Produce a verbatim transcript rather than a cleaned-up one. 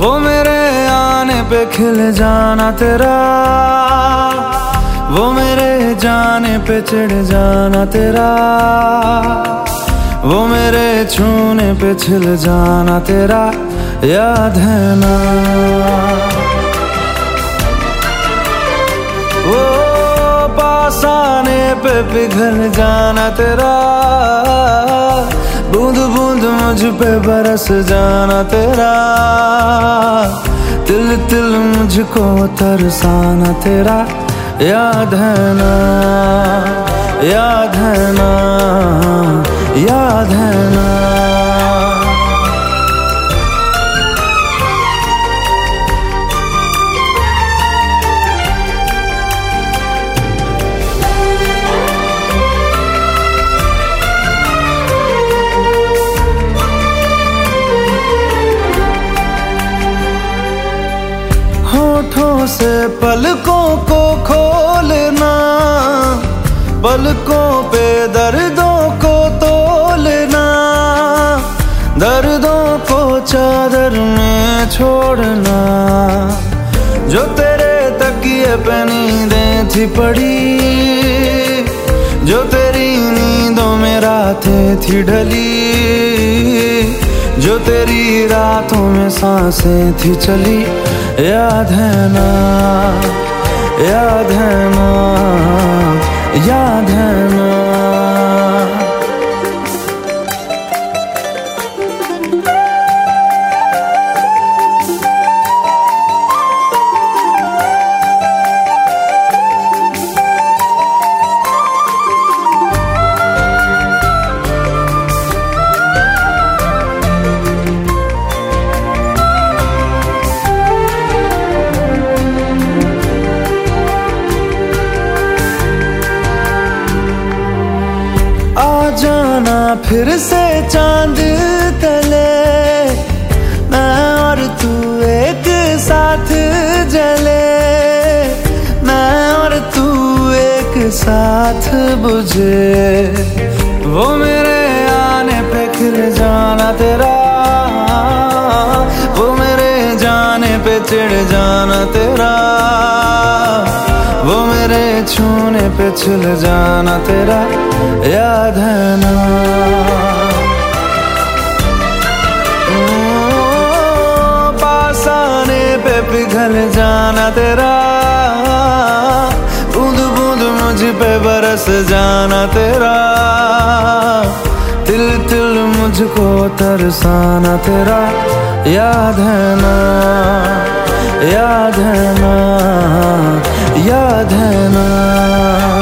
वो मेरे आने पे खिल जाना तेरा, वो मेरे जाने पे चिढ़ जाना तेरा, वो मेरे छूने पे छिल जाना तेरा, याद है ना। वो पास आने पे पिघल जाना तेरा, बूंद बूंद मुझ पे बरस जाना तेरा, तिल तिल मुझको तरसाना तेरा, याद है ना, याद है ना, याद है ना। होठों से पलकों को खोलना, पलकों पे दर्दों को तोलना, दर्दों को चादर में छोड़ना, जो तेरे तकिए पे नींदें थी पड़ी, जो तेरी नींदों में रातें थी ढली, जो तेरी रातों में सांसें थी चली, याद है ना, याद है ना, याद है ना। जाना फिर से चांद तले, मैं और तू एक साथ जले, मैं और तू एक साथ बुझे, वो मेरे आने पे खिल जाना तेरा, वो मेरे जाने पे चिढ़ जाना तेरा, वो मेरे छूने पे छिल जाना तेरा, याद है ना। पास आने पे पिघल जाना तेरा, बूंद बूंद मुझ पे बरस जाना तेरा, तिल तिल मुझको तरसाना तेरा, याद है ना, याद है ना, याद है ना।